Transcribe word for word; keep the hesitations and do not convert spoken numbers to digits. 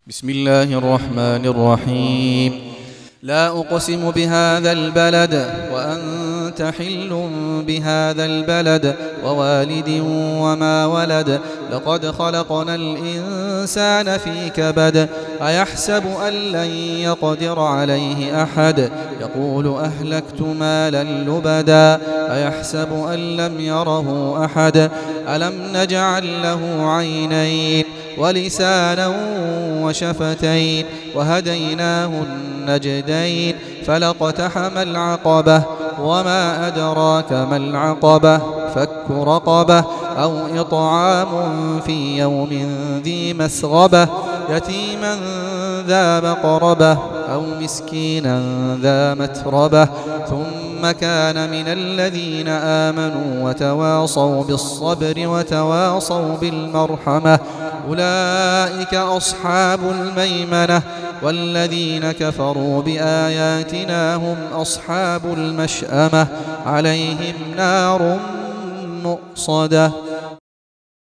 بسم الله الرحمن الرحيم. لا أقسم بهذا البلد وأنت حل بهذا البلد ووالد وما ولد لقد خلقنا الإنسان في كبد أيحسب أن لن يقدر عليه أحد يقول أهلكت مالا لبدا أيحسب أن لم يره أحد ألم نجعل له عينين ولسانا وشفتين وهديناه النجدين فلاقتحم العقبة وما أدراك ما العقبة فك رقبة أو إطعام في يوم ذي مسغبة يتيما ذا مقربة أو مسكينا ذا متربة ثم كان من الذين آمنوا وتواصوا بالصبر وتواصوا بالمرحمة أولئك أصحاب الميمنة والذين كفروا بآياتنا هم أصحاب المشأمة عليهم نار مؤصدة.